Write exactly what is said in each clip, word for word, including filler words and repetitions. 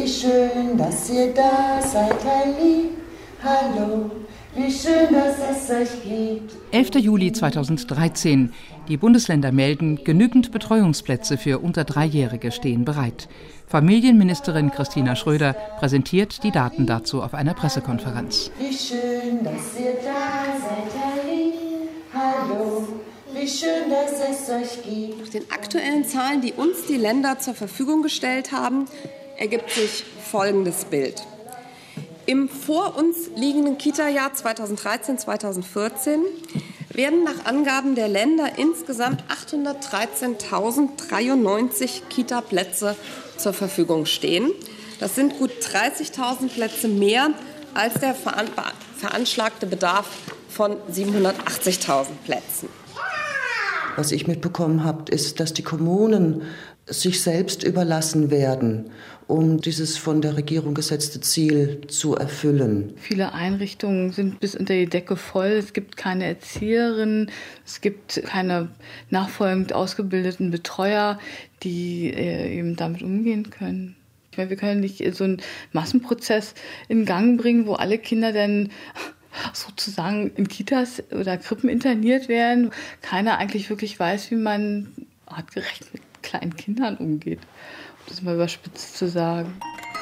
wie schön, dass ihr da seid, Halli, hallo, wie schön, dass es euch gibt. elfter Juli zweitausenddreizehn. Die Bundesländer melden, genügend Betreuungsplätze für unter Dreijährige stehen bereit. Familienministerin Christina Schröder präsentiert die Daten dazu auf einer Pressekonferenz. Wie schön, dass ihr da seid, Halli, hallo, wie schön, dass es euch gibt. Nach den aktuellen Zahlen, die uns die Länder zur Verfügung gestellt haben, ergibt sich folgendes Bild. Im vor uns liegenden Kita-Jahr zweitausenddreizehn zweitausendvierzehn werden nach Angaben der Länder insgesamt achthundertdreizehntausenddreiundneunzig Kita-Plätze zur Verfügung stehen. Das sind gut dreißigtausend Plätze mehr als der veranschlagte Bedarf von siebenhundertachtzigtausend Plätzen. Was ich mitbekommen habe, ist, dass die Kommunen sich selbst überlassen werden, um dieses von der Regierung gesetzte Ziel zu erfüllen. Viele Einrichtungen sind bis unter die Decke voll. Es gibt keine Erzieherinnen, es gibt keine nachfolgend ausgebildeten Betreuer, die eben damit umgehen können. Ich meine, wir können nicht so einen Massenprozess in Gang bringen, wo alle Kinder dann sozusagen in Kitas oder Krippen interniert werden. Keiner eigentlich wirklich weiß, wie man artgerecht mit kleinen Kindern umgeht, um das mal überspitzt zu sagen.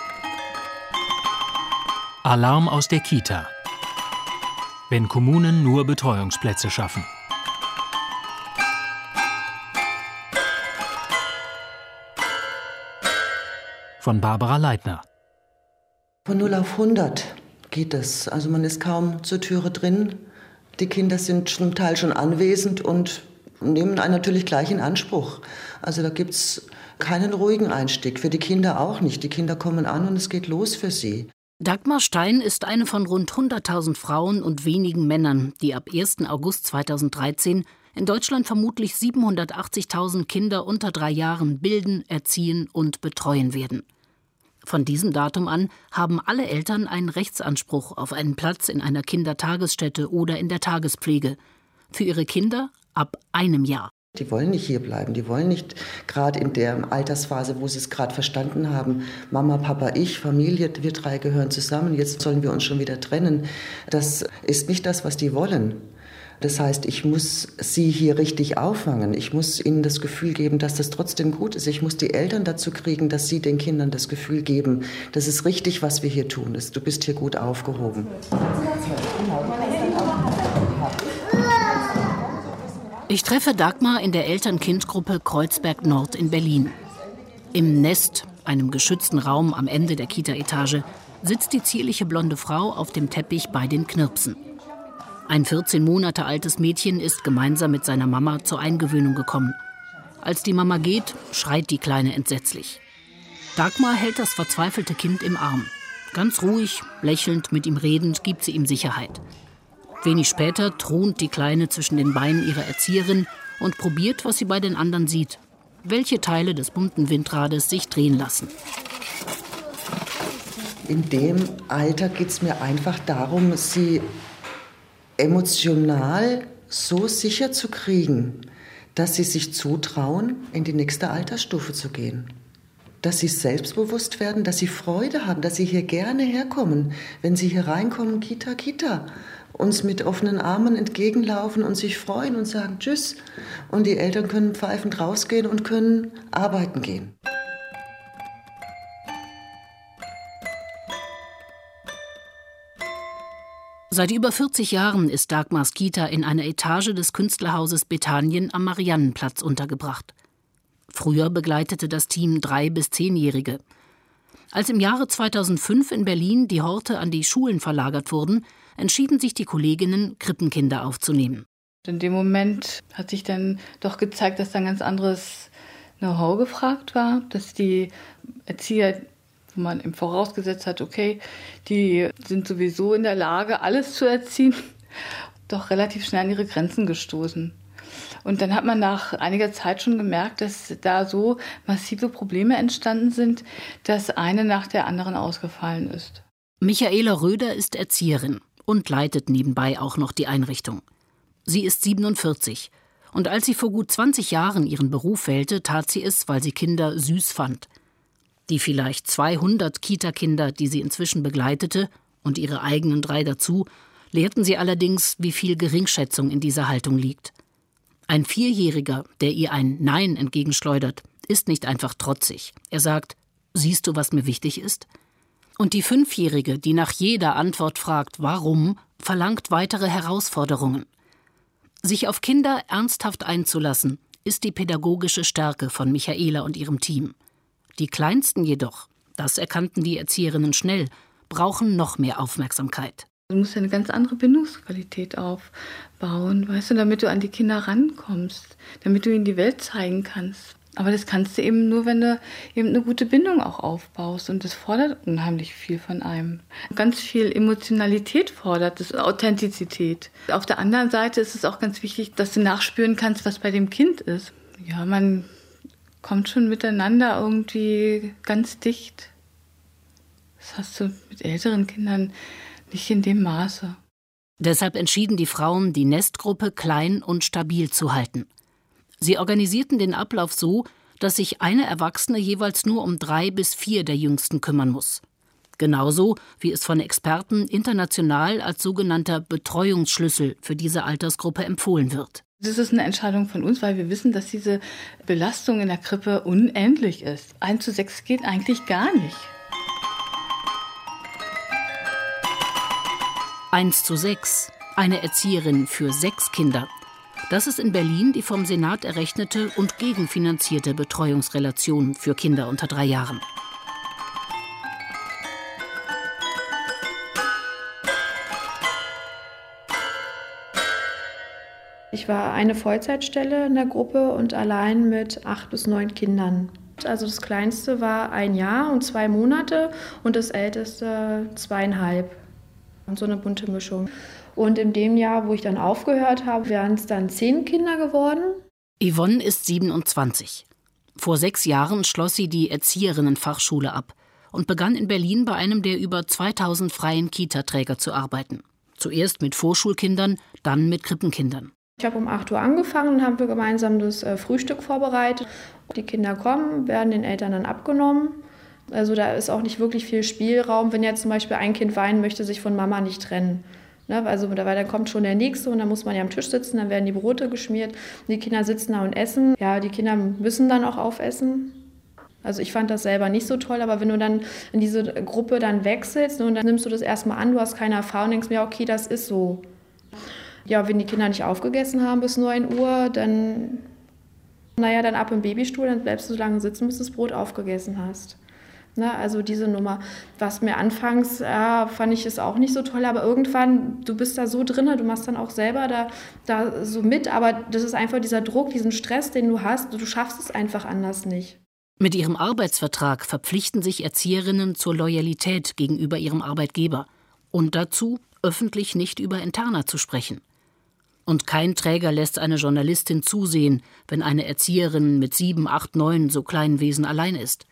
Alarm aus der Kita. Wenn Kommunen nur Betreuungsplätze schaffen. Von Barbara Leitner. Von null auf hundert geht es. Also man ist kaum zur Türe drin. Die Kinder sind zum Teil schon anwesend und nehmen einen natürlich gleich in Anspruch. Also da gibt es keinen ruhigen Einstieg, für die Kinder auch nicht. Die Kinder kommen an und es geht los für sie. Dagmar Stein ist eine von rund hunderttausend Frauen und wenigen Männern, die ab ersten August zweitausenddreizehn in Deutschland vermutlich siebenhundertachtzigtausend Kinder unter drei Jahren bilden, erziehen und betreuen werden. Von diesem Datum an haben alle Eltern einen Rechtsanspruch auf einen Platz in einer Kindertagesstätte oder in der Tagespflege. Für ihre Kinder ab einem Jahr. Die wollen nicht hier bleiben, die wollen nicht gerade in der Altersphase, wo sie es gerade verstanden haben, Mama, Papa, ich, Familie, wir drei gehören zusammen, jetzt sollen wir uns schon wieder trennen. Das ist nicht das, was die wollen. Das heißt, ich muss sie hier richtig auffangen. Ich muss ihnen das Gefühl geben, dass das trotzdem gut ist. Ich muss die Eltern dazu kriegen, dass sie den Kindern das Gefühl geben, das ist richtig, was wir hier tun. Du bist hier gut aufgehoben. Ich treffe Dagmar in der Eltern-Kind-Gruppe Kreuzberg Nord in Berlin. Im Nest, einem geschützten Raum am Ende der Kita-Etage, sitzt die zierliche blonde Frau auf dem Teppich bei den Knirpsen. Ein vierzehn Monate altes Mädchen ist gemeinsam mit seiner Mama zur Eingewöhnung gekommen. Als die Mama geht, schreit die Kleine entsetzlich. Dagmar hält das verzweifelte Kind im Arm. Ganz ruhig, lächelnd, mit ihm redend, gibt sie ihm Sicherheit. Wenig später thront die Kleine zwischen den Beinen ihrer Erzieherin und probiert, was sie bei den anderen sieht. Welche Teile des bunten Windrades sich drehen lassen. In dem Alter geht es mir einfach darum, sie emotional so sicher zu kriegen, dass sie sich zutrauen, in die nächste Altersstufe zu gehen. Dass sie selbstbewusst werden, dass sie Freude haben, dass sie hier gerne herkommen. Wenn sie hier reinkommen, Kita, Kita, uns mit offenen Armen entgegenlaufen und sich freuen und sagen Tschüss. Und die Eltern können pfeifend rausgehen und können arbeiten gehen. Seit über vierzig Jahren ist Dagmars Kita in einer Etage des Künstlerhauses Bethanien am Mariannenplatz untergebracht. Früher begleitete das Team drei- bis zehnjährige. Als im Jahre zweitausendfünf in Berlin die Horte an die Schulen verlagert wurden, entschieden sich die Kolleginnen, Krippenkinder aufzunehmen. In dem Moment hat sich dann doch gezeigt, dass da ein ganz anderes Know-how gefragt war, dass die Erzieher, wo man im vorausgesetzt hat, okay, die sind sowieso in der Lage, alles zu erziehen, doch relativ schnell an ihre Grenzen gestoßen. Und dann hat man nach einiger Zeit schon gemerkt, dass da so massive Probleme entstanden sind, dass eine nach der anderen ausgefallen ist. Michaela Röder ist Erzieherin und leitet nebenbei auch noch die Einrichtung. Sie ist siebenundvierzig und als sie vor gut zwanzig Jahren ihren Beruf wählte, tat sie es, weil sie Kinder süß fand. Die vielleicht zweihundert Kita-Kinder, die sie inzwischen begleitete, und ihre eigenen drei dazu, lehrten sie allerdings, wie viel Geringschätzung in dieser Haltung liegt. Ein Vierjähriger, der ihr ein Nein entgegenschleudert, ist nicht einfach trotzig. Er sagt, siehst du, was mir wichtig ist? Und die Fünfjährige, die nach jeder Antwort fragt, warum, verlangt weitere Herausforderungen. Sich auf Kinder ernsthaft einzulassen, ist die pädagogische Stärke von Michaela und ihrem Team. Die Kleinsten jedoch, das erkannten die Erzieherinnen schnell, brauchen noch mehr Aufmerksamkeit. Du musst ja eine ganz andere Bindungsqualität aufbauen, weißt du, damit du an die Kinder rankommst, damit du ihnen die Welt zeigen kannst. Aber das kannst du eben nur, wenn du eben eine gute Bindung auch aufbaust. Und das fordert unheimlich viel von einem. Ganz viel Emotionalität fordert das, Authentizität. Auf der anderen Seite ist es auch ganz wichtig, dass du nachspüren kannst, was bei dem Kind ist. Ja, man kommt schon miteinander irgendwie ganz dicht. Das hast du mit älteren Kindern nicht in dem Maße. Deshalb entschieden die Frauen, die Nestgruppe klein und stabil zu halten. Sie organisierten den Ablauf so, dass sich eine Erwachsene jeweils nur um drei bis vier der Jüngsten kümmern muss. Genauso wie es von Experten international als sogenannter Betreuungsschlüssel für diese Altersgruppe empfohlen wird. Das ist eine Entscheidung von uns, weil wir wissen, dass diese Belastung in der Krippe unendlich ist. eins zu sechs geht eigentlich gar nicht. eins zu sechs, eine Erzieherin für sechs Kinder. Das ist in Berlin die vom Senat errechnete und gegenfinanzierte Betreuungsrelation für Kinder unter drei Jahren. Ich war eine Vollzeitstelle in der Gruppe und allein mit acht bis neun Kindern. Also das Kleinste war ein Jahr und zwei Monate und das Älteste zweieinhalb. Und so eine bunte Mischung. Und in dem Jahr, wo ich dann aufgehört habe, wären es dann zehn Kinder geworden. Yvonne ist siebenundzwanzig. Vor sechs Jahren schloss sie die Erzieherinnenfachschule ab und begann in Berlin bei einem der über zweitausend freien Kita-Träger zu arbeiten. Zuerst mit Vorschulkindern, dann mit Krippenkindern. Ich habe um acht Uhr angefangen und haben wir gemeinsam das Frühstück vorbereitet. Die Kinder kommen, werden den Eltern dann abgenommen. Also da ist auch nicht wirklich viel Spielraum, wenn jetzt zum Beispiel ein Kind weinen möchte, sich von Mama nicht trennen. Ne, also weil dann kommt schon der Nächste und dann muss man ja am Tisch sitzen, dann werden die Brote geschmiert, die Kinder sitzen da und essen. Ja, die Kinder müssen dann auch aufessen. Also ich fand das selber nicht so toll, aber wenn du dann in diese Gruppe dann wechselst und dann nimmst du das erstmal an, du hast keine Erfahrung, denkst mir, okay, das ist so. Ja, wenn die Kinder nicht aufgegessen haben bis neun Uhr, dann, naja, dann ab im Babystuhl, dann bleibst du so lange sitzen, bis du das Brot aufgegessen hast. Na, also diese Nummer, was mir anfangs, ja, fand ich es auch nicht so toll, aber irgendwann, du bist da so drin, du machst dann auch selber da, da so mit, aber das ist einfach dieser Druck, diesen Stress, den du hast, du schaffst es einfach anders nicht. Mit ihrem Arbeitsvertrag verpflichten sich Erzieherinnen zur Loyalität gegenüber ihrem Arbeitgeber und dazu, öffentlich nicht über Interna zu sprechen. Und kein Träger lässt eine Journalistin zusehen, wenn eine Erzieherin mit sieben, acht, neun so kleinen Wesen allein ist.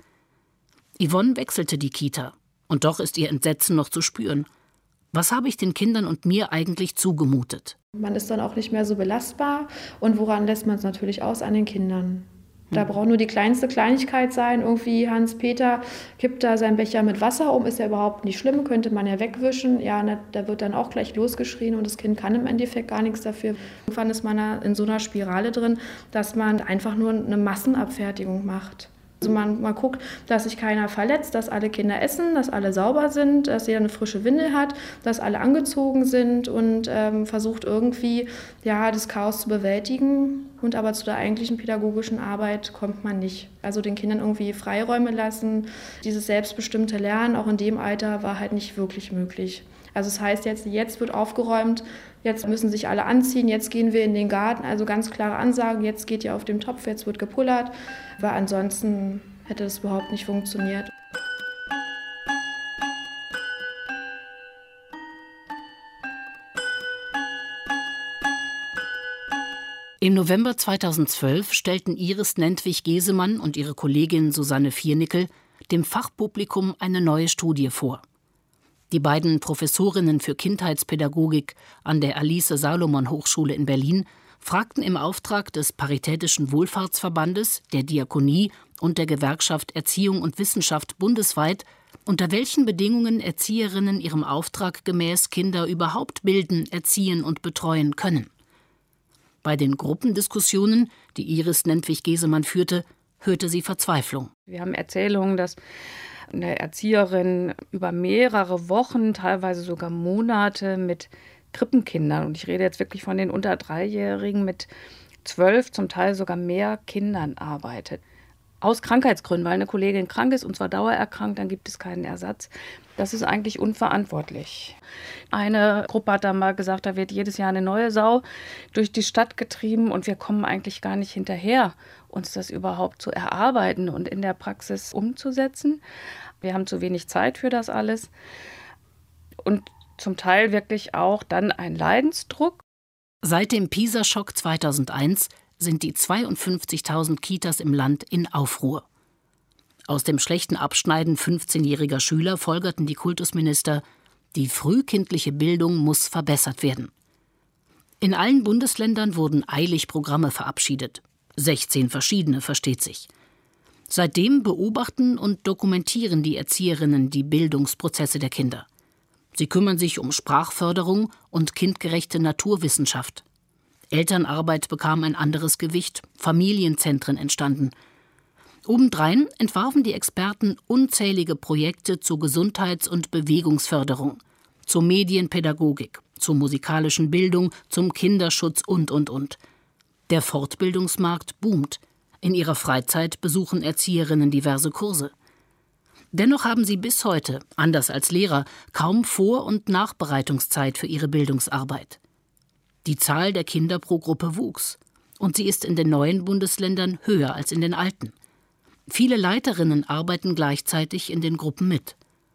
Yvonne wechselte die Kita, und doch ist ihr Entsetzen noch zu spüren. Was habe ich den Kindern und mir eigentlich zugemutet? Man ist dann auch nicht mehr so belastbar. Und woran lässt man es natürlich aus? An den Kindern. Da braucht nur die kleinste Kleinigkeit sein. Irgendwie Hans-Peter kippt da seinen Becher mit Wasser um, ist ja überhaupt nicht schlimm, könnte man ja wegwischen. Ja, ne, da wird dann auch gleich losgeschrien und das Kind kann im Endeffekt gar nichts dafür. Irgendwann ist man da in so einer Spirale drin, dass man einfach nur eine Massenabfertigung macht. Also man, man guckt, dass sich keiner verletzt, dass alle Kinder essen, dass alle sauber sind, dass jeder eine frische Windel hat, dass alle angezogen sind und ähm, versucht irgendwie ja, das Chaos zu bewältigen. Und aber zu der eigentlichen pädagogischen Arbeit kommt man nicht. Also den Kindern irgendwie Freiräume lassen, dieses selbstbestimmte Lernen, auch in dem Alter, war halt nicht wirklich möglich. Also das heißt jetzt, jetzt wird aufgeräumt, jetzt müssen sich alle anziehen, jetzt gehen wir in den Garten, also ganz klare Ansagen, jetzt geht ihr auf dem Topf, jetzt wird gepullert, weil ansonsten hätte das überhaupt nicht funktioniert. Im November zweitausendzwölf stellten Iris Nentwich-Gesemann und ihre Kollegin Susanne Viernickel dem Fachpublikum eine neue Studie vor. Die beiden Professorinnen für Kindheitspädagogik an der Alice-Salomon-Hochschule in Berlin fragten im Auftrag des Paritätischen Wohlfahrtsverbandes, der Diakonie und der Gewerkschaft Erziehung und Wissenschaft bundesweit, unter welchen Bedingungen Erzieherinnen ihrem Auftrag gemäß Kinder überhaupt bilden, erziehen und betreuen können. Bei den Gruppendiskussionen, die Iris Nentwich-Gesemann führte, hörte sie Verzweiflung. Wir haben Erzählungen, dass eine Erzieherin über mehrere Wochen, teilweise sogar Monate mit Krippenkindern, und ich rede jetzt wirklich von den unter Dreijährigen, mit zwölf, zum Teil sogar mehr Kindern arbeitet. Aus Krankheitsgründen, weil eine Kollegin krank ist und zwar dauererkrankt, dann gibt es keinen Ersatz. Das ist eigentlich unverantwortlich. Eine Gruppe hat da mal gesagt, da wird jedes Jahr eine neue Sau durch die Stadt getrieben und wir kommen eigentlich gar nicht hinterher, uns das überhaupt zu erarbeiten und in der Praxis umzusetzen. Wir haben zu wenig Zeit für das alles und zum Teil wirklich auch dann ein Leidensdruck. Seit dem PISA-Schock zweitausendeins sind die zweiundfünfzigtausend Kitas im Land in Aufruhr. Aus dem schlechten Abschneiden fünfzehnjähriger Schüler folgerten die Kultusminister, die frühkindliche Bildung muss verbessert werden. In allen Bundesländern wurden eilig Programme verabschiedet. sechzehn verschiedene, versteht sich. Seitdem beobachten und dokumentieren die Erzieherinnen die Bildungsprozesse der Kinder. Sie kümmern sich um Sprachförderung und kindgerechte Naturwissenschaft. Elternarbeit bekam ein anderes Gewicht, Familienzentren entstanden. Obendrein entwarfen die Experten unzählige Projekte zur Gesundheits- und Bewegungsförderung, zur Medienpädagogik, zur musikalischen Bildung, zum Kinderschutz und, und, und. Der Fortbildungsmarkt boomt. In ihrer Freizeit besuchen Erzieherinnen diverse Kurse. Dennoch haben sie bis heute, anders als Lehrer, kaum Vor- und Nachbereitungszeit für ihre Bildungsarbeit. Die Zahl der Kinder pro Gruppe wuchs und sie ist in den neuen Bundesländern höher als in den alten. Viele Leiterinnen arbeiten gleichzeitig in den Gruppen mit.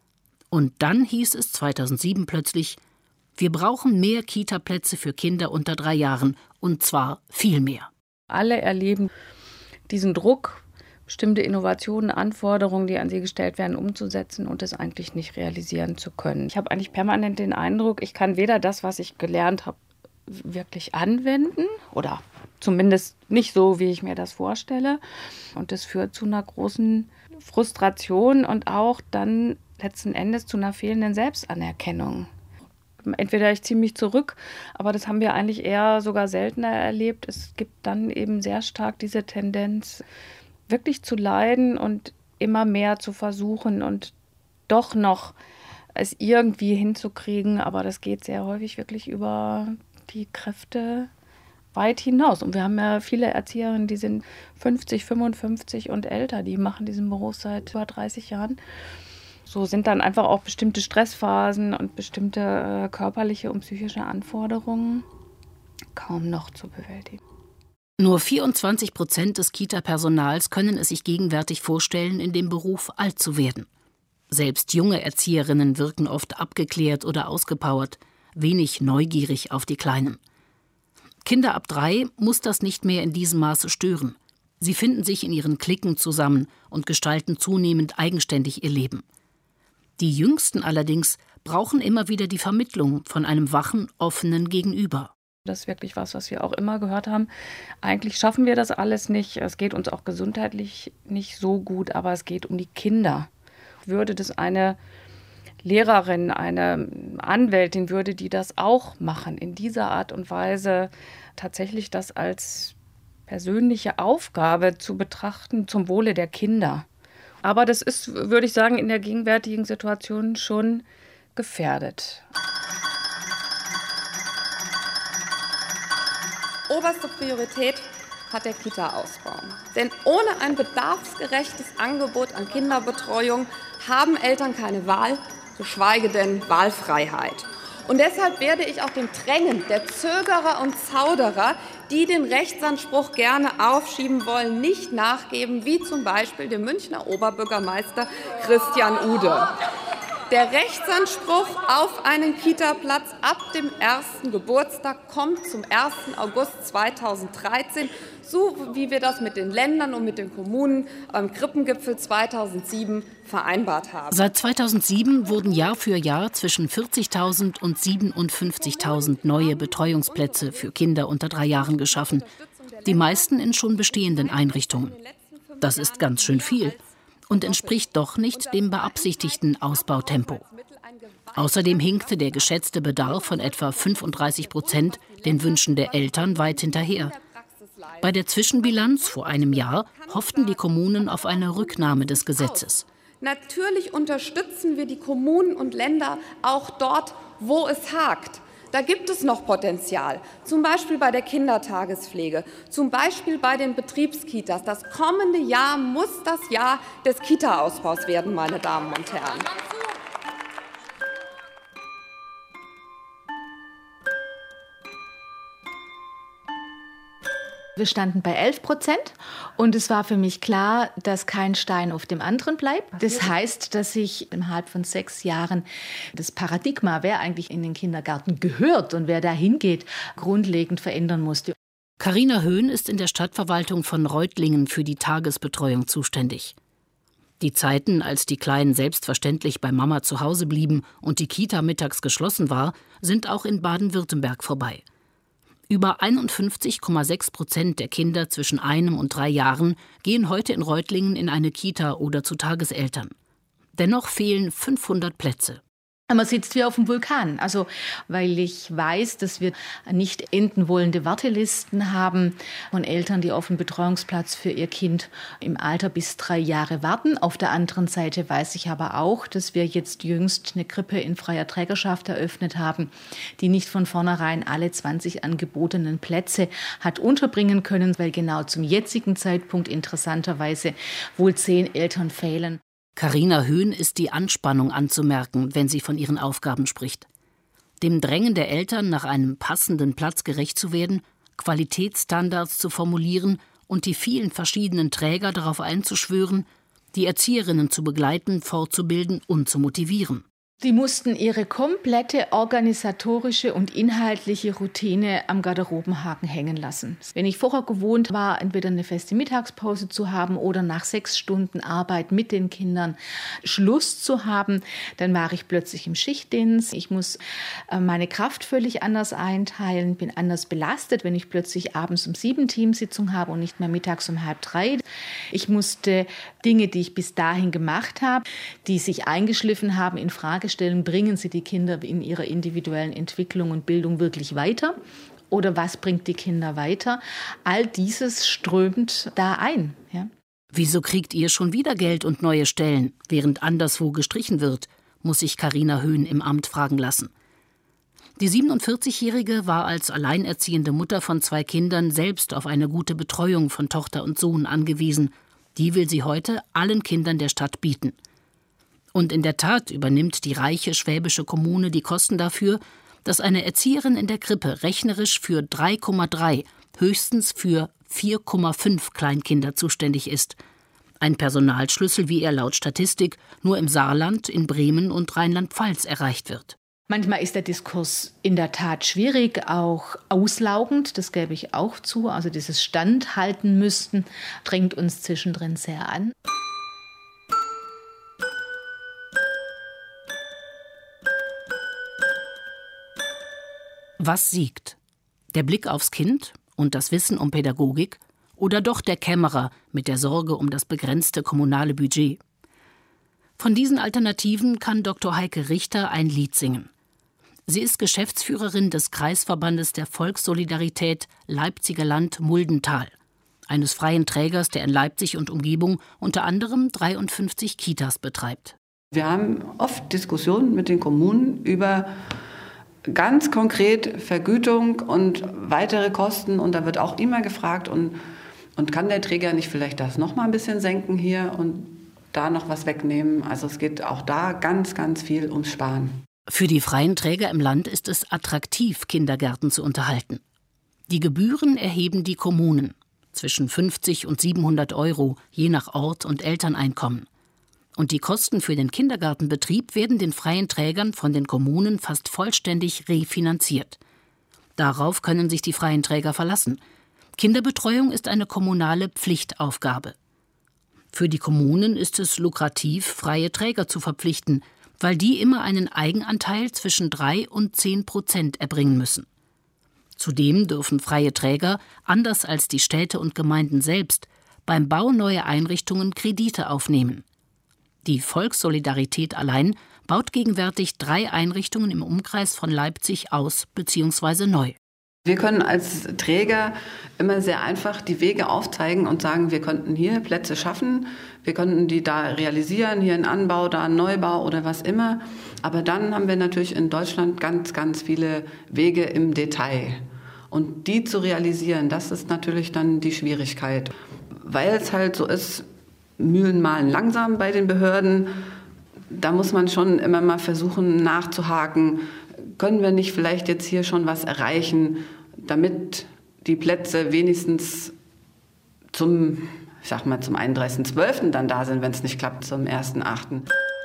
Und dann hieß es zweitausendsieben plötzlich, wir brauchen mehr Kita-Plätze für Kinder unter drei Jahren und zwar viel mehr. Alle erleben diesen Druck, bestimmte Innovationen, Anforderungen, die an sie gestellt werden, umzusetzen und es eigentlich nicht realisieren zu können. Ich habe eigentlich permanent den Eindruck, ich kann weder das, was ich gelernt habe, wirklich anwenden oder zumindest nicht so, wie ich mir das vorstelle. Und das führt zu einer großen Frustration und auch dann letzten Endes zu einer fehlenden Selbstanerkennung. Entweder ich ziehe mich zurück, aber das haben wir eigentlich eher sogar seltener erlebt. Es gibt dann eben sehr stark diese Tendenz, wirklich zu leiden und immer mehr zu versuchen und doch noch es irgendwie hinzukriegen. Aber das geht sehr häufig wirklich über die Kräfte weit hinaus. Und wir haben ja viele Erzieherinnen, die sind fünfzig, fünfundfünfzig und älter, die machen diesen Beruf seit über dreißig Jahren. So sind dann einfach auch bestimmte Stressphasen und bestimmte äh, körperliche und psychische Anforderungen kaum noch zu bewältigen. Nur vierundzwanzig Prozent des Kita-Personals können es sich gegenwärtig vorstellen, in dem Beruf alt zu werden. Selbst junge Erzieherinnen wirken oft abgeklärt oder ausgepowert, wenig neugierig auf die Kleinen. Kinder ab drei muss das nicht mehr in diesem Maße stören. Sie finden sich in ihren Cliquen zusammen und gestalten zunehmend eigenständig ihr Leben. Die Jüngsten allerdings brauchen immer wieder die Vermittlung von einem wachen, offenen Gegenüber. Das ist wirklich was, was wir auch immer gehört haben. Eigentlich schaffen wir das alles nicht. Es geht uns auch gesundheitlich nicht so gut, aber es geht um die Kinder. Würde das eine Lehrerin, eine Anwältin, würde die das auch machen, in dieser Art und Weise tatsächlich das als persönliche Aufgabe zu betrachten zum Wohle der Kinder. Aber das ist, würde ich sagen, in der gegenwärtigen Situation schon gefährdet. Oberste Priorität hat der Kita-Ausbau. Denn ohne ein bedarfsgerechtes Angebot an Kinderbetreuung haben Eltern keine Wahl, geschweige denn Wahlfreiheit. Und deshalb werde ich auch dem Drängen der Zögerer und Zauderer, die den Rechtsanspruch gerne aufschieben wollen, nicht nachgeben, wie zum Beispiel dem Münchner Oberbürgermeister Christian Ude. Der Rechtsanspruch auf einen Kita-Platz ab dem ersten Geburtstag kommt zum ersten August zweitausenddreizehn, so wie wir das mit den Ländern und mit den Kommunen beim Krippengipfel zweitausendsieben vereinbart haben. Seit zweitausendsieben wurden Jahr für Jahr zwischen vierzigtausend und siebenundfünfzigtausend neue Betreuungsplätze für Kinder unter drei Jahren geschaffen, die meisten in schon bestehenden Einrichtungen. Das ist ganz schön viel und entspricht doch nicht dem beabsichtigten Ausbautempo. Außerdem hinkte der geschätzte Bedarf von etwa fünfunddreißig Prozent den Wünschen der Eltern weit hinterher. Bei der Zwischenbilanz vor einem Jahr hofften die Kommunen auf eine Rücknahme des Gesetzes. Natürlich unterstützen wir die Kommunen und Länder auch dort, wo es hakt. Da gibt es noch Potenzial, zum Beispiel bei der Kindertagespflege, zum Beispiel bei den Betriebskitas. Das kommende Jahr muss das Jahr des Kita-Ausbaus werden, meine Damen und Herren. Wir standen bei elf Prozent und es war für mich klar, dass kein Stein auf dem anderen bleibt. Das heißt, dass sich innerhalb von sechs Jahren das Paradigma, wer eigentlich in den Kindergarten gehört und wer da hingeht, grundlegend verändern musste. Carina Höhn ist in der Stadtverwaltung von Reutlingen für die Tagesbetreuung zuständig. Die Zeiten, als die Kleinen selbstverständlich bei Mama zu Hause blieben und die Kita mittags geschlossen war, sind auch in Baden-Württemberg vorbei. Über einundfünfzig Komma sechs Prozent der Kinder zwischen einem und drei Jahren gehen heute in Reutlingen in eine Kita oder zu Tageseltern. Dennoch fehlen fünfhundert Plätze. Man sitzt wie auf dem Vulkan, also weil ich weiß, dass wir nicht enden wollende Wartelisten haben von Eltern, die auf einen Betreuungsplatz für ihr Kind im Alter bis drei Jahre warten. Auf der anderen Seite weiß ich aber auch, dass wir jetzt jüngst eine Krippe in freier Trägerschaft eröffnet haben, die nicht von vornherein alle zwanzig angebotenen Plätze hat unterbringen können, weil genau zum jetzigen Zeitpunkt interessanterweise wohl zehn Eltern fehlen. Carina Höhn ist die Anspannung anzumerken, wenn sie von ihren Aufgaben spricht. Dem Drängen der Eltern, nach einem passenden Platz gerecht zu werden, Qualitätsstandards zu formulieren und die vielen verschiedenen Träger darauf einzuschwören, die Erzieherinnen zu begleiten, fortzubilden und zu motivieren. Die mussten ihre komplette organisatorische und inhaltliche Routine am Garderobenhaken hängen lassen. Wenn ich vorher gewohnt war, entweder eine feste Mittagspause zu haben oder nach sechs Stunden Arbeit mit den Kindern Schluss zu haben, dann war ich plötzlich im Schichtdienst. Ich muss meine Kraft völlig anders einteilen, bin anders belastet, wenn ich plötzlich abends um sieben Teamsitzung habe und nicht mehr mittags um halb drei. Ich musste Dinge, die ich bis dahin gemacht habe, die sich eingeschliffen haben, in Frage stellen, bringen sie die Kinder in ihrer individuellen Entwicklung und Bildung wirklich weiter? Oder was bringt die Kinder weiter? All dieses strömt da ein. Ja. Wieso kriegt ihr schon wieder Geld und neue Stellen, während anderswo gestrichen wird, muss sich Carina Höhn im Amt fragen lassen. Die siebenundvierzigjährige war als alleinerziehende Mutter von zwei Kindern selbst auf eine gute Betreuung von Tochter und Sohn angewiesen. Die will sie heute allen Kindern der Stadt bieten. Und in der Tat übernimmt die reiche schwäbische Kommune die Kosten dafür, dass eine Erzieherin in der Krippe rechnerisch für drei Komma drei, höchstens für vier Komma fünf Kleinkinder zuständig ist. Ein Personalschlüssel, wie er laut Statistik nur im Saarland, in Bremen und Rheinland-Pfalz erreicht wird. Manchmal ist der Diskurs in der Tat schwierig, auch auslaugend, das gebe ich auch zu. Also dieses Standhalten müssten drängt uns zwischendrin sehr an. Was siegt? Der Blick aufs Kind und das Wissen um Pädagogik oder doch der Kämmerer mit der Sorge um das begrenzte kommunale Budget? Von diesen Alternativen kann Doktor Heike Richter ein Lied singen. Sie ist Geschäftsführerin des Kreisverbandes der Volkssolidarität Leipziger Land-Muldental, eines freien Trägers, der in Leipzig und Umgebung unter anderem dreiundfünfzig Kitas betreibt. Wir haben oft Diskussionen mit den Kommunen über ganz konkret Vergütung und weitere Kosten. Und da wird auch immer gefragt, und, und kann der Träger nicht vielleicht das noch mal ein bisschen senken hier und da noch was wegnehmen? Also es geht auch da ganz, ganz viel ums Sparen. Für die freien Träger im Land ist es attraktiv, Kindergärten zu unterhalten. Die Gebühren erheben die Kommunen, zwischen fünfzig und siebenhundert Euro, je nach Ort und Elterneinkommen. Und die Kosten für den Kindergartenbetrieb werden den freien Trägern von den Kommunen fast vollständig refinanziert. Darauf können sich die freien Träger verlassen. Kinderbetreuung ist eine kommunale Pflichtaufgabe. Für die Kommunen ist es lukrativ, freie Träger zu verpflichten, weil die immer einen Eigenanteil zwischen drei und zehn Prozent erbringen müssen. Zudem dürfen freie Träger, anders als die Städte und Gemeinden selbst, beim Bau neuer Einrichtungen Kredite aufnehmen. Die Volkssolidarität allein baut gegenwärtig drei Einrichtungen im Umkreis von Leipzig aus bzw. neu. Wir können als Träger immer sehr einfach die Wege aufzeigen und sagen, wir könnten hier Plätze schaffen, wir könnten die da realisieren, hier ein Anbau, da ein Neubau oder was immer. Aber dann haben wir natürlich in Deutschland ganz, ganz viele Wege im Detail. Und die zu realisieren, das ist natürlich dann die Schwierigkeit. Weil es halt so ist, Mühlen mahlen langsam bei den Behörden. Da muss man schon immer mal versuchen nachzuhaken. Können wir nicht vielleicht jetzt hier schon was erreichen, damit die Plätze wenigstens zum, ich sag mal, zum einunddreißigsten zwölften dann da sind, wenn es nicht klappt, zum ersten achten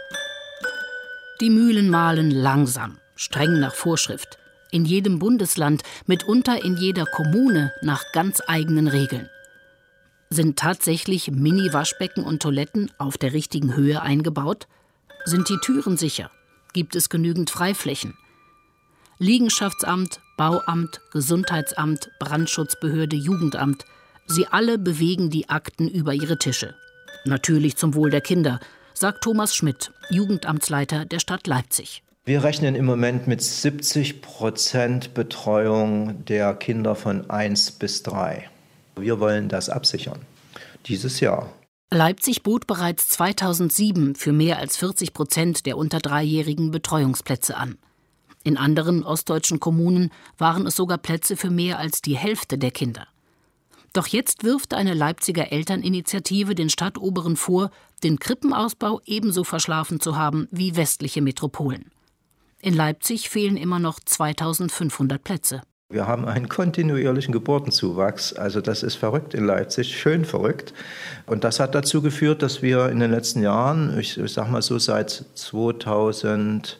Die Mühlen mahlen langsam, streng nach Vorschrift. In jedem Bundesland, mitunter in jeder Kommune nach ganz eigenen Regeln. Sind tatsächlich Mini-Waschbecken und Toiletten auf der richtigen Höhe eingebaut? Sind die Türen sicher? Gibt es genügend Freiflächen? Liegenschaftsamt, Bauamt, Gesundheitsamt, Brandschutzbehörde, Jugendamt. Sie alle bewegen die Akten über ihre Tische. Natürlich zum Wohl der Kinder, sagt Thomas Schmidt, Jugendamtsleiter der Stadt Leipzig. Wir rechnen im Moment mit siebzig Prozent Betreuung der Kinder von eins bis drei. Wir wollen das absichern, dieses Jahr. Leipzig bot bereits zweitausendsieben für mehr als vierzig Prozent der unter Dreijährigen Betreuungsplätze an. In anderen ostdeutschen Kommunen waren es sogar Plätze für mehr als die Hälfte der Kinder. Doch jetzt wirft eine Leipziger Elterninitiative den Stadtoberen vor, den Krippenausbau ebenso verschlafen zu haben wie westliche Metropolen. In Leipzig fehlen immer noch zweitausendfünfhundert Plätze. Wir haben einen kontinuierlichen Geburtenzuwachs, also das ist verrückt in Leipzig, schön verrückt. Und das hat dazu geführt, dass wir in den letzten Jahren, ich, ich sag mal so seit zweitausendsieben,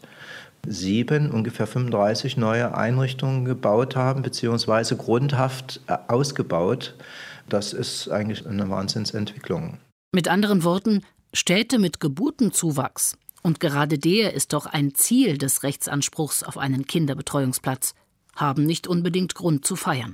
ungefähr fünfunddreißig neue Einrichtungen gebaut haben, beziehungsweise grundhaft ausgebaut. Das ist eigentlich eine Wahnsinnsentwicklung. Mit anderen Worten, Städte mit Geburtenzuwachs, und gerade der ist doch ein Ziel des Rechtsanspruchs auf einen Kinderbetreuungsplatz, haben nicht unbedingt Grund zu feiern.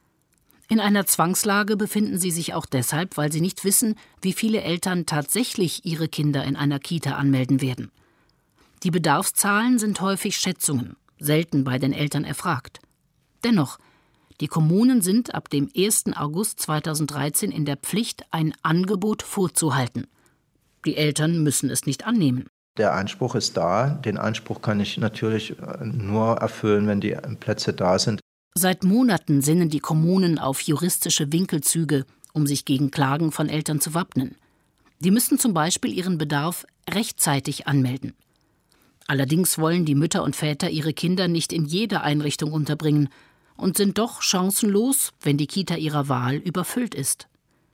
In einer Zwangslage befinden sie sich auch deshalb, weil sie nicht wissen, wie viele Eltern tatsächlich ihre Kinder in einer Kita anmelden werden. Die Bedarfszahlen sind häufig Schätzungen, selten bei den Eltern erfragt. Dennoch, die Kommunen sind ab dem ersten August zweitausenddreizehn in der Pflicht, ein Angebot vorzuhalten. Die Eltern müssen es nicht annehmen. Der Anspruch ist da. Den Anspruch kann ich natürlich nur erfüllen, wenn die Plätze da sind. Seit Monaten sinnen die Kommunen auf juristische Winkelzüge, um sich gegen Klagen von Eltern zu wappnen. Die müssen zum Beispiel ihren Bedarf rechtzeitig anmelden. Allerdings wollen die Mütter und Väter ihre Kinder nicht in jeder Einrichtung unterbringen und sind doch chancenlos, wenn die Kita ihrer Wahl überfüllt ist.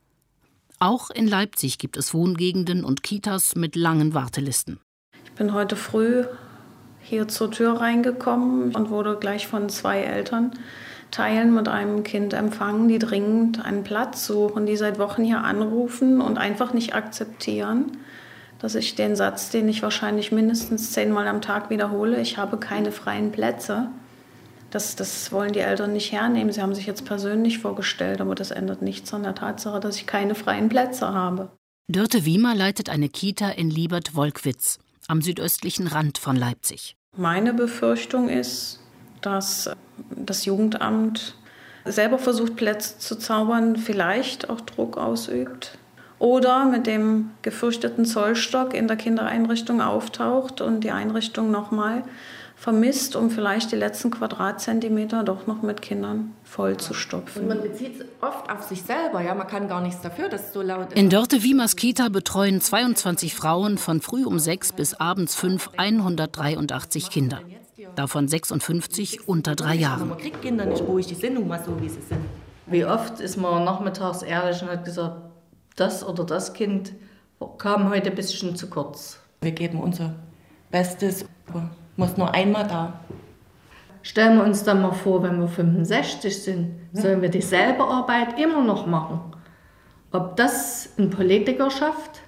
Auch in Leipzig gibt es Wohngegenden und Kitas mit langen Wartelisten. Ich bin heute früh hier zur Tür reingekommen und wurde gleich von zwei Elternteilen mit einem Kind empfangen, die dringend einen Platz suchen, die seit Wochen hier anrufen und einfach nicht akzeptieren, dass ich den Satz, den ich wahrscheinlich mindestens zehnmal am Tag wiederhole, ich habe keine freien Plätze. Das, das wollen die Eltern nicht hernehmen. Sie haben sich jetzt persönlich vorgestellt, aber das ändert nichts an der Tatsache, dass ich keine freien Plätze habe. Dörte Wiemer leitet eine Kita in Liebert-Wolkwitz, am südöstlichen Rand von Leipzig. Meine Befürchtung ist, dass das Jugendamt selber versucht, Plätze zu zaubern, vielleicht auch Druck ausübt. Oder mit dem gefürchteten Zollstock in der Kindereinrichtung auftaucht und die Einrichtung nochmal vermisst, um vielleicht die letzten Quadratzentimeter doch noch mit Kindern vollzustopfen. Und man bezieht es oft auf sich selber, ja, man kann gar nichts dafür, dass es so laut ist. In Dörte Wiemers Kita betreuen zweiundzwanzig Frauen von früh um sechs bis abends fünf hundertdreiundachtzig Kinder. Davon sechsundfünfzig unter drei Jahren. Man kriegt Kinder nicht ruhig, die sind nun mal so, wie sie sind. Wie oft ist man nachmittags ehrlich und hat gesagt, das oder das Kind kam heute ein bisschen zu kurz. Wir geben unser Bestes, aber muss nur einmal da. Stellen wir uns dann mal vor, wenn wir fünfundsechzig sind, sollen wir dieselbe Arbeit immer noch machen. Ob das ein Politiker schafft?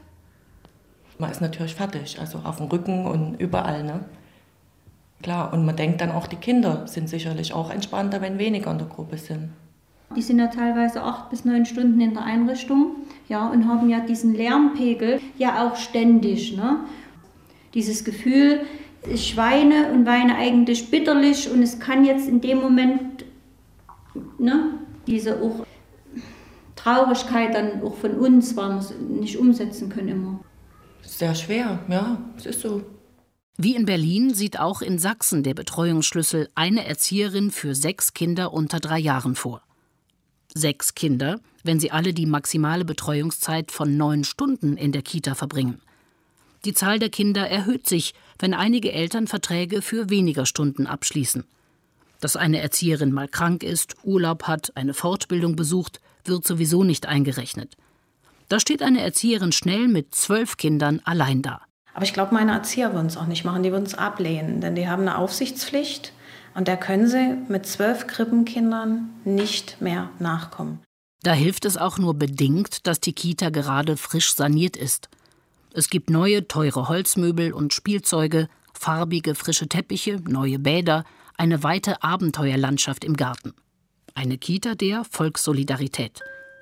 Man ist natürlich fertig, also auf dem Rücken und überall, ne? Klar, und man denkt dann auch, die Kinder sind sicherlich auch entspannter, wenn weniger in der Gruppe sind. Die sind ja teilweise acht bis neun Stunden in der Einrichtung, ja, und haben ja diesen Lärmpegel ja auch ständig, ne? Dieses Gefühl, ich weine und weine eigentlich bitterlich und es kann jetzt in dem Moment, ne, diese auch Traurigkeit dann auch von uns, weil wir es nicht umsetzen können immer. Sehr schwer, ja, es ist so. Wie in Berlin sieht auch in Sachsen der Betreuungsschlüssel eine Erzieherin für sechs Kinder unter drei Jahren vor. Sechs Kinder, wenn sie alle die maximale Betreuungszeit von neun Stunden in der Kita verbringen. Die Zahl der Kinder erhöht sich, wenn einige Eltern Verträge für weniger Stunden abschließen. Dass eine Erzieherin mal krank ist, Urlaub hat, eine Fortbildung besucht, wird sowieso nicht eingerechnet. Da steht eine Erzieherin schnell mit zwölf Kindern allein da. Aber ich glaube, meine Erzieher würden es auch nicht machen, die würden es ablehnen, denn die haben eine Aufsichtspflicht und da können sie mit zwölf Krippenkindern nicht mehr nachkommen. Da hilft es auch nur bedingt, dass die Kita gerade frisch saniert ist. Es gibt neue, teure Holzmöbel und Spielzeuge, farbige, frische Teppiche, neue Bäder, eine weite Abenteuerlandschaft im Garten. Eine Kita der Volkssolidarität.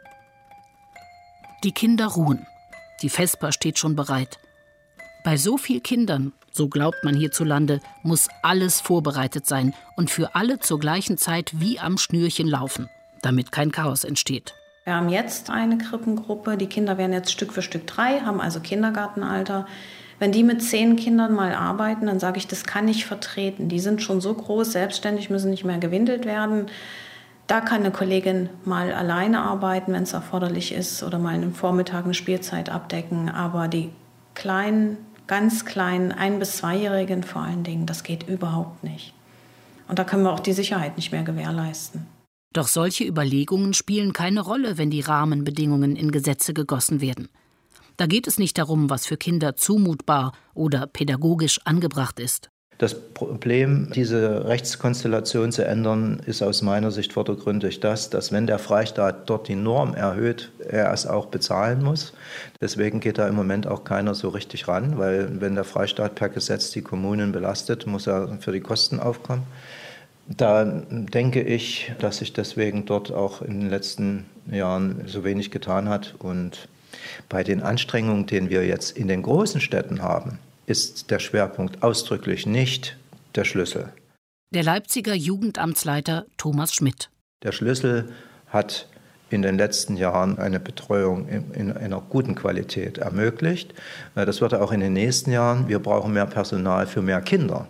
Die Kinder ruhen. Die Vesper steht schon bereit. Bei so vielen Kindern, so glaubt man hierzulande, muss alles vorbereitet sein und für alle zur gleichen Zeit wie am Schnürchen laufen, damit kein Chaos entsteht. Wir haben jetzt eine Krippengruppe, die Kinder werden jetzt Stück für Stück drei, haben also Kindergartenalter. Wenn die mit zehn Kindern mal arbeiten, dann sage ich, das kann ich vertreten. Die sind schon so groß, selbstständig, müssen nicht mehr gewindelt werden. Da kann eine Kollegin mal alleine arbeiten, wenn es erforderlich ist, oder mal einen Vormittag eine Spielzeit abdecken. Aber die kleinen, ganz kleinen, ein- bis zweijährigen vor allen Dingen, das geht überhaupt nicht. Und da können wir auch die Sicherheit nicht mehr gewährleisten. Doch solche Überlegungen spielen keine Rolle, wenn die Rahmenbedingungen in Gesetze gegossen werden. Da geht es nicht darum, was für Kinder zumutbar oder pädagogisch angebracht ist. Das Problem, diese Rechtskonstellation zu ändern, ist aus meiner Sicht vordergründig das, dass wenn der Freistaat dort die Norm erhöht, er es auch bezahlen muss. Deswegen geht da im Moment auch keiner so richtig ran, weil wenn der Freistaat per Gesetz die Kommunen belastet, muss er für die Kosten aufkommen. Da denke ich, dass sich deswegen dort auch in den letzten Jahren so wenig getan hat. Und bei den Anstrengungen, die wir jetzt in den großen Städten haben, ist der Schwerpunkt ausdrücklich nicht der Schlüssel. Der Leipziger Jugendamtsleiter Thomas Schmidt. Der Schlüssel hat in den letzten Jahren eine Betreuung in, in einer guten Qualität ermöglicht. Das wird auch in den nächsten Jahren. Wir brauchen mehr Personal für mehr Kinder.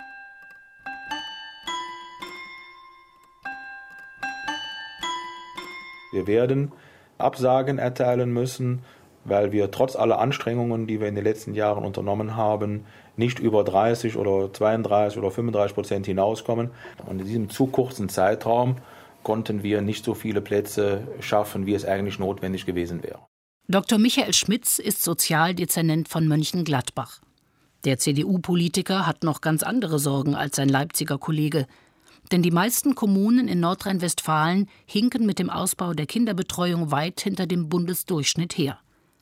Wir werden Absagen erteilen müssen, weil wir trotz aller Anstrengungen, die wir in den letzten Jahren unternommen haben, nicht über dreißig oder zweiunddreißig oder fünfunddreißig Prozent hinauskommen. Und in diesem zu kurzen Zeitraum konnten wir nicht so viele Plätze schaffen, wie es eigentlich notwendig gewesen wäre. Doktor Michael Schmitz ist Sozialdezernent von Mönchengladbach. Der C D U-Politiker hat noch ganz andere Sorgen als sein Leipziger Kollege. Denn die meisten Kommunen in Nordrhein-Westfalen hinken mit dem Ausbau der Kinderbetreuung weit hinter dem Bundesdurchschnitt her.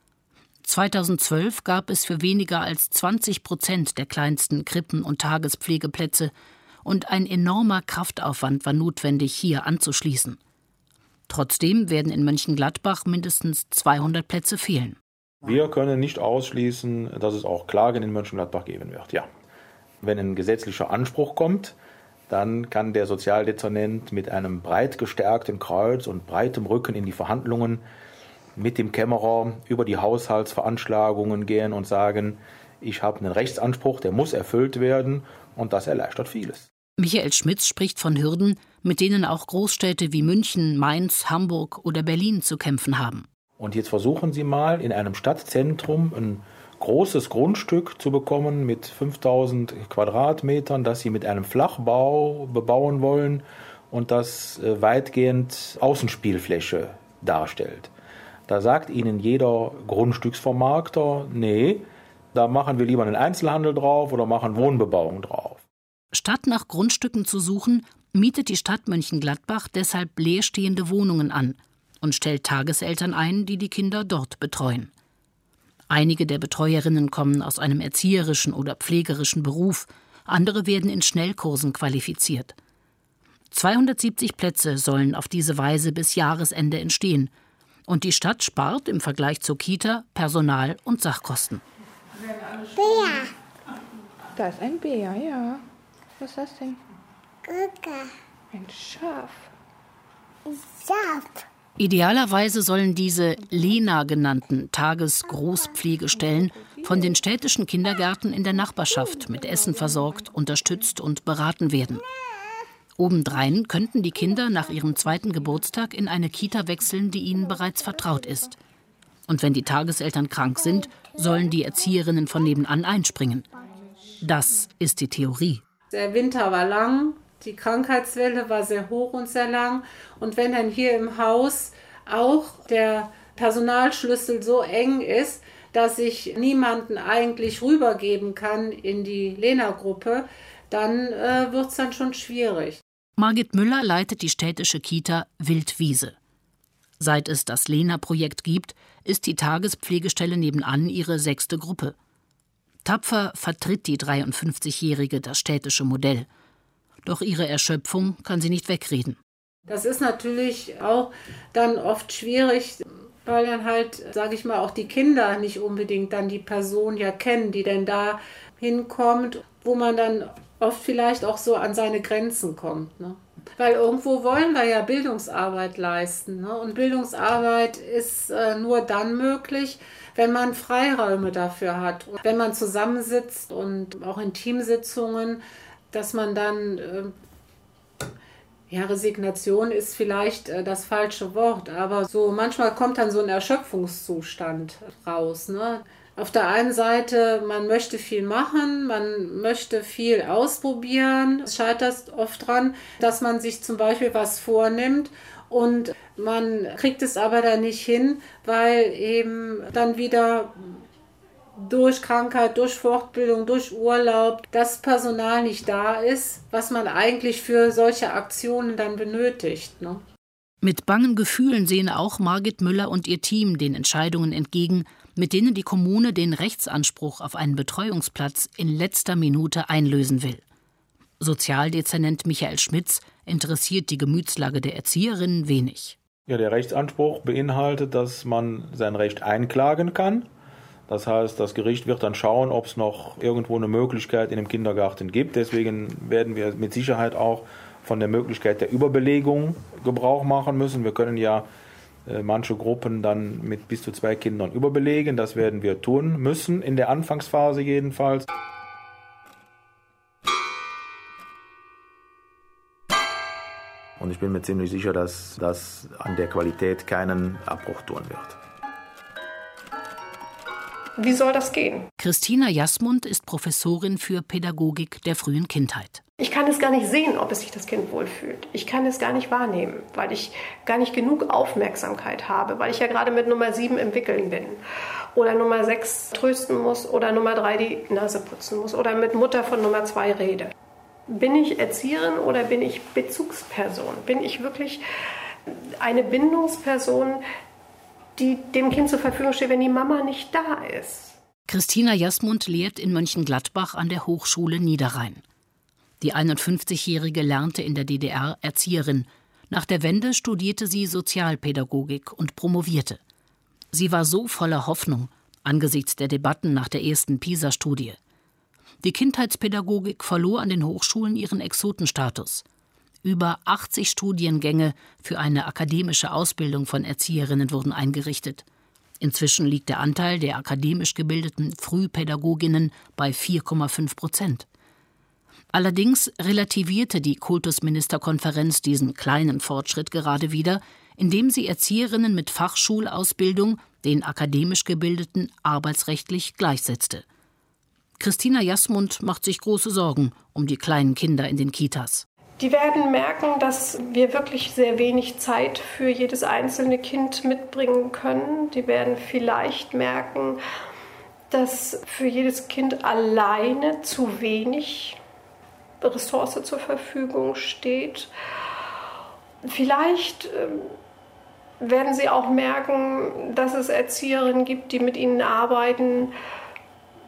zweitausendzwölf gab es für weniger als zwanzig Prozent der kleinsten Krippen- und Tagespflegeplätze und ein enormer Kraftaufwand war notwendig, hier anzuschließen. Trotzdem werden in Mönchengladbach mindestens zweihundert Plätze fehlen. Wir können nicht ausschließen, dass es auch Klagen in Mönchengladbach geben wird. Ja. Wenn ein gesetzlicher Anspruch kommt, dann kann der Sozialdezernent mit einem breit gestärkten Kreuz und breitem Rücken in die Verhandlungen mit dem Kämmerer über die Haushaltsveranschlagungen gehen und sagen, ich habe einen Rechtsanspruch, der muss erfüllt werden, und das erleichtert vieles. Michael Schmitz spricht von Hürden, mit denen auch Großstädte wie München, Mainz, Hamburg oder Berlin zu kämpfen haben. Und jetzt versuchen Sie mal, in einem Stadtzentrum ein großes Grundstück zu bekommen mit fünftausend Quadratmetern, das Sie mit einem Flachbau bebauen wollen und das weitgehend Außenspielfläche darstellt. Da sagt Ihnen jeder Grundstücksvermarkter, nee, da machen wir lieber einen Einzelhandel drauf oder machen Wohnbebauung drauf. Statt nach Grundstücken zu suchen, mietet die Stadt Mönchengladbach deshalb leerstehende Wohnungen an und stellt Tageseltern ein, die die Kinder dort betreuen. Einige der Betreuerinnen kommen aus einem erzieherischen oder pflegerischen Beruf, andere werden in Schnellkursen qualifiziert. zweihundertsiebzig Plätze sollen auf diese Weise bis Jahresende entstehen. Und die Stadt spart im Vergleich zur Kita Personal- und Sachkosten. Bär. Da ist ein Bär, ja. Was ist das denn? Gucke. Ein Schaf. Schaf. Idealerweise sollen diese Lena genannten Tagesgroßpflegestellen von den städtischen Kindergärten in der Nachbarschaft mit Essen versorgt, unterstützt und beraten werden. Obendrein könnten die Kinder nach ihrem zweiten Geburtstag in eine Kita wechseln, die ihnen bereits vertraut ist. Und wenn die Tageseltern krank sind, sollen die Erzieherinnen von nebenan einspringen. Das ist die Theorie. Der Winter war lang, die Krankheitswelle war sehr hoch und sehr lang. Und wenn dann hier im Haus auch der Personalschlüssel so eng ist, dass ich niemanden eigentlich rübergeben kann in die Lena-Gruppe, dann äh, wird es dann schon schwierig. Margit Müller leitet die städtische Kita Wildwiese. Seit es das Lena-Projekt gibt, ist die Tagespflegestelle nebenan ihre sechste Gruppe. Tapfer vertritt die dreiundfünfzigjährige das städtische Modell. Doch ihre Erschöpfung kann sie nicht wegreden. Das ist natürlich auch dann oft schwierig, weil dann halt, sage ich mal, auch die Kinder nicht unbedingt dann die Person ja kennen, die denn da hinkommt, wo man dann oft vielleicht auch so an seine Grenzen kommt. Ne? Weil irgendwo wollen wir ja Bildungsarbeit leisten. Ne? Und Bildungsarbeit ist äh, nur dann möglich, wenn man Freiräume dafür hat. Und wenn man zusammensitzt und auch in Teamsitzungen, dass man dann, äh, ja, Resignation ist vielleicht äh, das falsche Wort, aber so manchmal kommt dann so ein Erschöpfungszustand raus. Ne? Auf der einen Seite, man möchte viel machen, man möchte viel ausprobieren. Es scheitert oft dran, dass man sich zum Beispiel was vornimmt und man kriegt es aber dann nicht hin, weil eben dann wieder durch Krankheit, durch Fortbildung, durch Urlaub das Personal nicht da ist, was man eigentlich für solche Aktionen dann benötigt. Ne? Mit bangen Gefühlen sehen auch Margit Müller und ihr Team den Entscheidungen entgegen, mit denen die Kommune den Rechtsanspruch auf einen Betreuungsplatz in letzter Minute einlösen will. Sozialdezernent Michael Schmitz interessiert die Gemütslage der Erzieherinnen wenig. Ja, der Rechtsanspruch beinhaltet, dass man sein Recht einklagen kann. Das heißt, das Gericht wird dann schauen, ob es noch irgendwo eine Möglichkeit in dem Kindergarten gibt. Deswegen werden wir mit Sicherheit auch von der Möglichkeit der Überbelegung Gebrauch machen müssen. Wir können ja äh, manche Gruppen dann mit bis zu zwei Kindern überbelegen. Das werden wir tun müssen, in der Anfangsphase jedenfalls. Und ich bin mir ziemlich sicher, dass das an der Qualität keinen Abbruch tun wird. Wie soll das gehen? Christina Jasmund ist Professorin für Pädagogik der frühen Kindheit. Ich kann es gar nicht sehen, ob es sich das Kind wohlfühlt. Ich kann es gar nicht wahrnehmen, weil ich gar nicht genug Aufmerksamkeit habe, weil ich ja gerade mit Nummer sieben im Wickeln bin oder Nummer sechs trösten muss oder Nummer drei die Nase putzen muss oder mit Mutter von Nummer zwei rede. Bin ich Erzieherin oder bin ich Bezugsperson? Bin ich wirklich eine Bindungsperson, die dem Kind zur Verfügung steht, wenn die Mama nicht da ist? Christina Jasmund lehrt in Mönchengladbach an der Hochschule Niederrhein. Die einundfünfzigjährige lernte in der D D R Erzieherin. Nach der Wende studierte sie Sozialpädagogik und promovierte. Sie war so voller Hoffnung angesichts der Debatten nach der ersten PISA-Studie. Die Kindheitspädagogik verlor an den Hochschulen ihren Exotenstatus. Über achtzig Studiengänge für eine akademische Ausbildung von Erzieherinnen wurden eingerichtet. Inzwischen liegt der Anteil der akademisch gebildeten Frühpädagoginnen bei vier Komma fünf Prozent. Allerdings relativierte die Kultusministerkonferenz diesen kleinen Fortschritt gerade wieder, indem sie Erzieherinnen mit Fachschulausbildung den akademisch Gebildeten arbeitsrechtlich gleichsetzte. Christina Jasmund macht sich große Sorgen um die kleinen Kinder in den Kitas. Die werden merken, dass wir wirklich sehr wenig Zeit für jedes einzelne Kind mitbringen können. Die werden vielleicht merken, dass für jedes Kind alleine zu wenig Ressource zur Verfügung steht. Vielleicht äh, werden sie auch merken, dass es Erzieherinnen gibt, die mit ihnen arbeiten,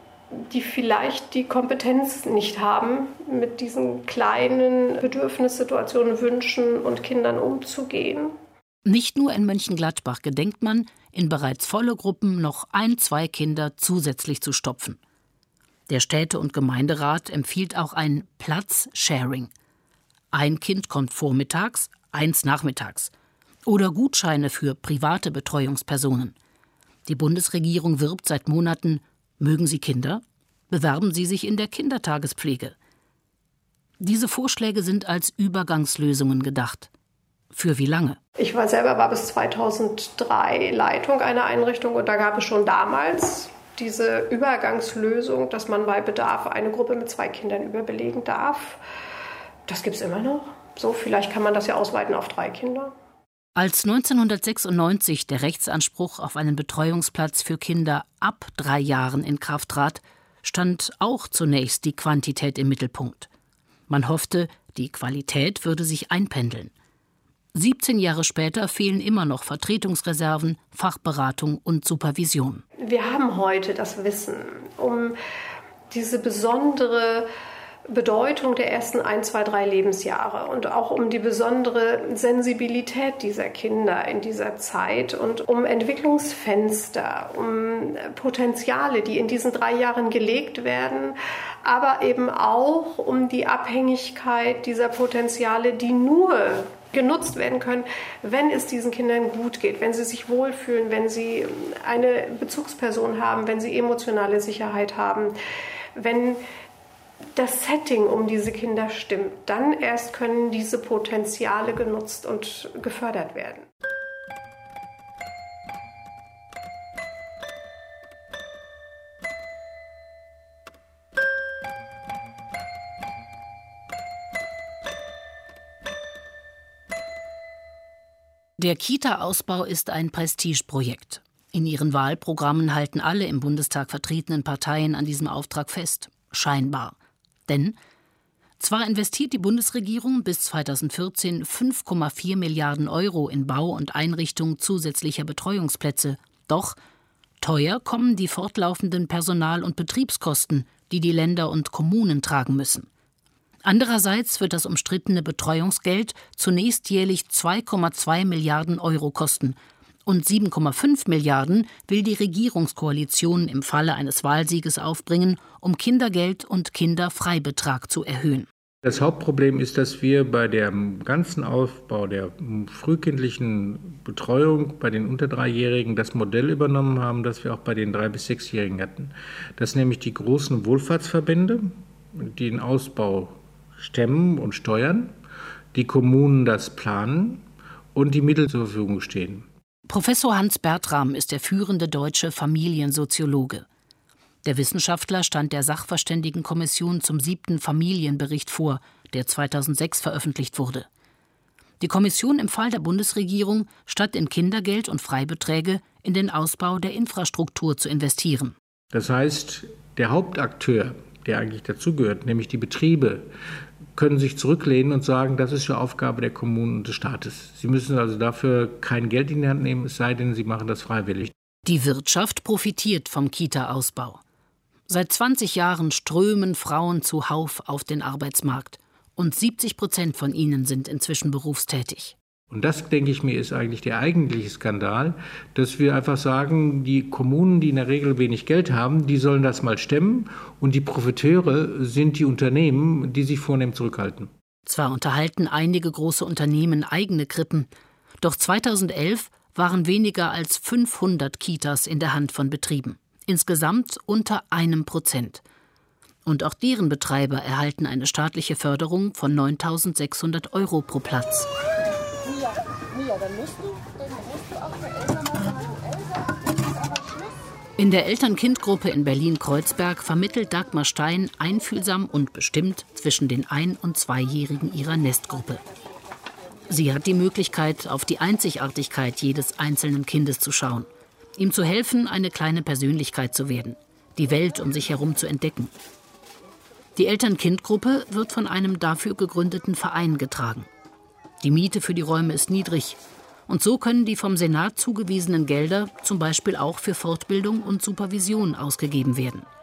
die vielleicht die Kompetenz nicht haben, mit diesen kleinen Bedürfnissituationen, Wünschen und Kindern umzugehen. Nicht nur in Mönchengladbach gedenkt man, in bereits volle Gruppen noch ein, zwei Kinder zusätzlich zu stopfen. Der Städte- und Gemeinderat empfiehlt auch ein Platz-Sharing. Ein Kind kommt vormittags, eins nachmittags. Oder Gutscheine für private Betreuungspersonen. Die Bundesregierung wirbt seit Monaten: Mögen Sie Kinder? Bewerben Sie sich in der Kindertagespflege. Diese Vorschläge sind als Übergangslösungen gedacht. Für wie lange? Ich war selber war bis zweitausenddrei Leitung einer Einrichtung und da gab es schon damals diese Übergangslösung, dass man bei Bedarf eine Gruppe mit zwei Kindern überbelegen darf. Das gibt es immer noch. So, vielleicht kann man das ja ausweiten auf drei Kinder. Als neunzehnhundertsechsundneunzig der Rechtsanspruch auf einen Betreuungsplatz für Kinder ab drei Jahren in Kraft trat, stand auch zunächst die Quantität im Mittelpunkt. Man hoffte, die Qualität würde sich einpendeln. siebzehn Jahre später fehlen immer noch Vertretungsreserven, Fachberatung und Supervision. Wir haben heute das Wissen um diese besondere Bedeutung der ersten ein, zwei, drei Lebensjahre und auch um die besondere Sensibilität dieser Kinder in dieser Zeit und um Entwicklungsfenster, um Potenziale, die in diesen drei Jahren gelegt werden, aber eben auch um die Abhängigkeit dieser Potenziale, die nur genutzt werden können, wenn es diesen Kindern gut geht, wenn sie sich wohlfühlen, wenn sie eine Bezugsperson haben, wenn sie emotionale Sicherheit haben, wenn das Setting um diese Kinder stimmt, dann erst können diese Potenziale genutzt und gefördert werden. Der Kita-Ausbau ist ein Prestigeprojekt. In ihren Wahlprogrammen halten alle im Bundestag vertretenen Parteien an diesem Auftrag fest. Scheinbar. Denn zwar investiert die Bundesregierung bis zweitausendvierzehn fünf Komma vier Milliarden Euro in Bau und Einrichtung zusätzlicher Betreuungsplätze, doch teuer kommen die fortlaufenden Personal- und Betriebskosten, die die Länder und Kommunen tragen müssen. Andererseits wird das umstrittene Betreuungsgeld zunächst jährlich zwei Komma zwei Milliarden Euro kosten. Und sieben Komma fünf Milliarden will die Regierungskoalition im Falle eines Wahlsieges aufbringen, um Kindergeld und Kinderfreibetrag zu erhöhen. Das Hauptproblem ist, dass wir bei dem ganzen Aufbau der frühkindlichen Betreuung bei den unter Dreijährigen das Modell übernommen haben, das wir auch bei den drei- bis sechsjährigen hatten. Das nämlich die großen Wohlfahrtsverbände, die den Ausbau stemmen und steuern, die Kommunen das planen und die Mittel zur Verfügung stehen. Professor Hans Bertram ist der führende deutsche Familiensoziologe. Der Wissenschaftler stand der Sachverständigenkommission zum siebten Familienbericht vor, der zweitausendsechs veröffentlicht wurde. Die Kommission empfahl der Bundesregierung, statt in Kindergeld und Freibeträge in den Ausbau der Infrastruktur zu investieren. Das heißt, der Hauptakteur, der eigentlich dazugehört, nämlich die Betriebe, können sich zurücklehnen und sagen, das ist ja Aufgabe der Kommunen und des Staates. Sie müssen also dafür kein Geld in die Hand nehmen, es sei denn, sie machen das freiwillig. Die Wirtschaft profitiert vom Kita-Ausbau. Seit zwanzig Jahren strömen Frauen zuhauf auf den Arbeitsmarkt. Und siebzig Prozent von ihnen sind inzwischen berufstätig. Und das, denke ich mir, ist eigentlich der eigentliche Skandal, dass wir einfach sagen, die Kommunen, die in der Regel wenig Geld haben, die sollen das mal stemmen und die Profiteure sind die Unternehmen, die sich vornehm zurückhalten. Zwar unterhalten einige große Unternehmen eigene Krippen, doch zweitausendelf waren weniger als fünfhundert Kitas in der Hand von Betrieben. Insgesamt unter einem Prozent. Und auch deren Betreiber erhalten eine staatliche Förderung von neuntausendsechshundert Euro pro Platz. In der Eltern-Kind-Gruppe in Berlin-Kreuzberg vermittelt Dagmar Stein einfühlsam und bestimmt zwischen den Ein- und Zweijährigen ihrer Nestgruppe. Sie hat die Möglichkeit, auf die Einzigartigkeit jedes einzelnen Kindes zu schauen, ihm zu helfen, eine kleine Persönlichkeit zu werden, die Welt um sich herum zu entdecken. Die Eltern-Kind-Gruppe wird von einem dafür gegründeten Verein getragen. Die Miete für die Räume ist niedrig und so können die vom Senat zugewiesenen Gelder zum Beispiel auch für Fortbildung und Supervision ausgegeben werden.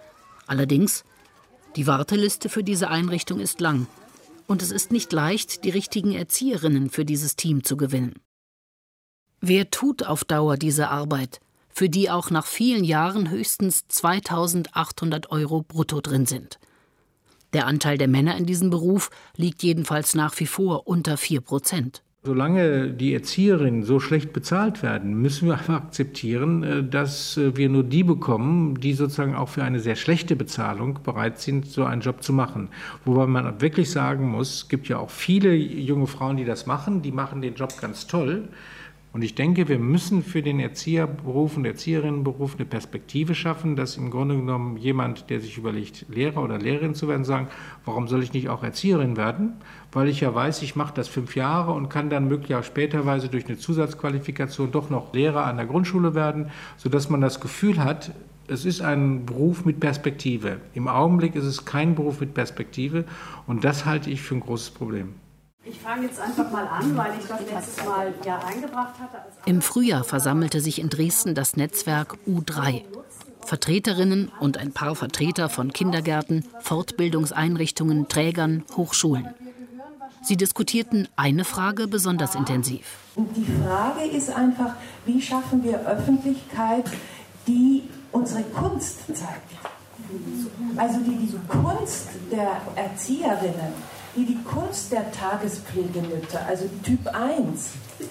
Allerdings, die Warteliste für diese Einrichtung ist lang. Und es ist nicht leicht, die richtigen Erzieherinnen für dieses Team zu gewinnen. Wer tut auf Dauer diese Arbeit, für die auch nach vielen Jahren höchstens zweitausendachthundert Euro brutto drin sind? Der Anteil der Männer in diesem Beruf liegt jedenfalls nach wie vor unter vier Prozent. Solange die Erzieherinnen so schlecht bezahlt werden, müssen wir einfach akzeptieren, dass wir nur die bekommen, die sozusagen auch für eine sehr schlechte Bezahlung bereit sind, so einen Job zu machen. Wobei man wirklich sagen muss, es gibt ja auch viele junge Frauen, die das machen, die machen den Job ganz toll. Und ich denke, wir müssen für den Erzieherberuf und Erzieherinnenberuf eine Perspektive schaffen, dass im Grunde genommen jemand, der sich überlegt, Lehrer oder Lehrerin zu werden, sagen, warum soll ich nicht auch Erzieherin werden? Weil ich ja weiß, ich mache das fünf Jahre und kann dann möglicherweise späterweise durch eine Zusatzqualifikation doch noch Lehrer an der Grundschule werden, sodass man das Gefühl hat, es ist ein Beruf mit Perspektive. Im Augenblick ist es kein Beruf mit Perspektive und das halte ich für ein großes Problem. Ich fange jetzt einfach mal an, weil ich das letztes Mal ja eingebracht hatte. Im Frühjahr versammelte sich in Dresden das Netzwerk U drei. Vertreterinnen und ein paar Vertreter von Kindergärten, Fortbildungseinrichtungen, Trägern, Hochschulen. Sie diskutierten eine Frage besonders intensiv. Und die Frage ist einfach, wie schaffen wir Öffentlichkeit, die unsere Kunst zeigt? Also die die Kunst der Erzieherinnen, die die Kunst der Tagespflegemütter, also Typ eins,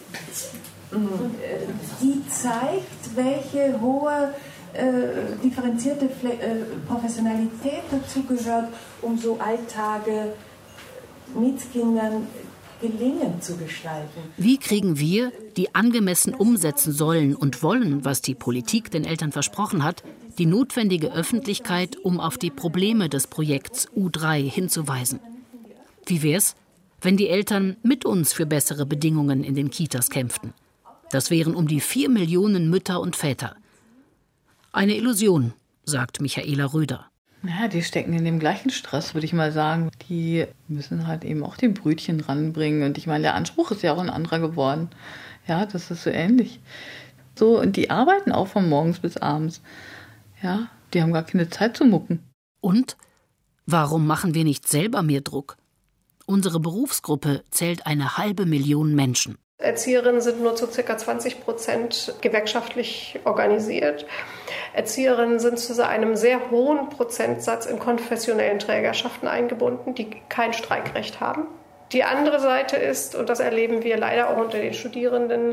die zeigt, welche hohe äh, differenzierte Fle- äh, Professionalität dazu gehört, um so Alltage mit Kindern gelingend zu gestalten. Wie kriegen wir, die angemessen umsetzen sollen und wollen, was die Politik den Eltern versprochen hat, die notwendige Öffentlichkeit, um auf die Probleme des Projekts U drei hinzuweisen? Wie wär's, wenn die Eltern mit uns für bessere Bedingungen in den Kitas kämpften? Das wären um die vier Millionen Mütter und Väter. Eine Illusion, sagt Michaela Röder. Ja, die stecken in dem gleichen Stress, würde ich mal sagen. Die müssen halt eben auch die Brötchen ranbringen. Und ich meine, der Anspruch ist ja auch ein anderer geworden. Ja, das ist so ähnlich. So, und die arbeiten auch von morgens bis abends. Ja, die haben gar keine Zeit zu mucken. Und warum machen wir nicht selber mehr Druck? Unsere Berufsgruppe zählt eine halbe Million Menschen. Erzieherinnen sind nur zu ca. zwanzig Prozent gewerkschaftlich organisiert. Erzieherinnen sind zu einem sehr hohen Prozentsatz in konfessionellen Trägerschaften eingebunden, die kein Streikrecht haben. Die andere Seite ist, und das erleben wir leider auch unter den Studierenden,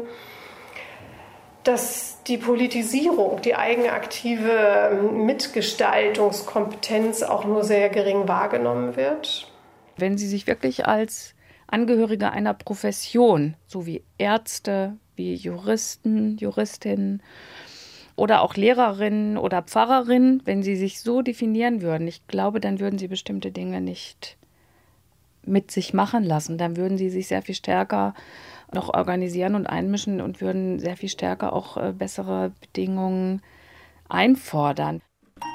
dass die Politisierung, die eigenaktive Mitgestaltungskompetenz auch nur sehr gering wahrgenommen wird. Wenn Sie sich wirklich als Angehörige einer Profession, so wie Ärzte, wie Juristen, Juristinnen oder auch Lehrerinnen oder Pfarrerinnen, wenn Sie sich so definieren würden, ich glaube, dann würden Sie bestimmte Dinge nicht mit sich machen lassen. Dann würden Sie sich sehr viel stärker noch organisieren und einmischen und würden sehr viel stärker auch äh, bessere Bedingungen einfordern.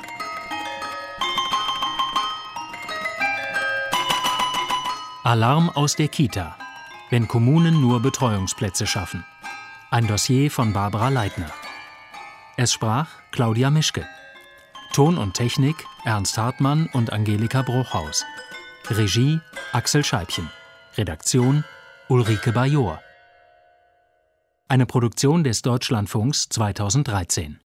Alarm aus der Kita. Wenn Kommunen nur Betreuungsplätze schaffen. Ein Dossier von Barbara Leitner. Es sprach Claudia Mischke. Ton und Technik Ernst Hartmann und Angelika Bruchhaus. Regie Axel Scheibchen. Redaktion Ulrike Bajor. Eine Produktion des Deutschlandfunks zweitausenddreizehn.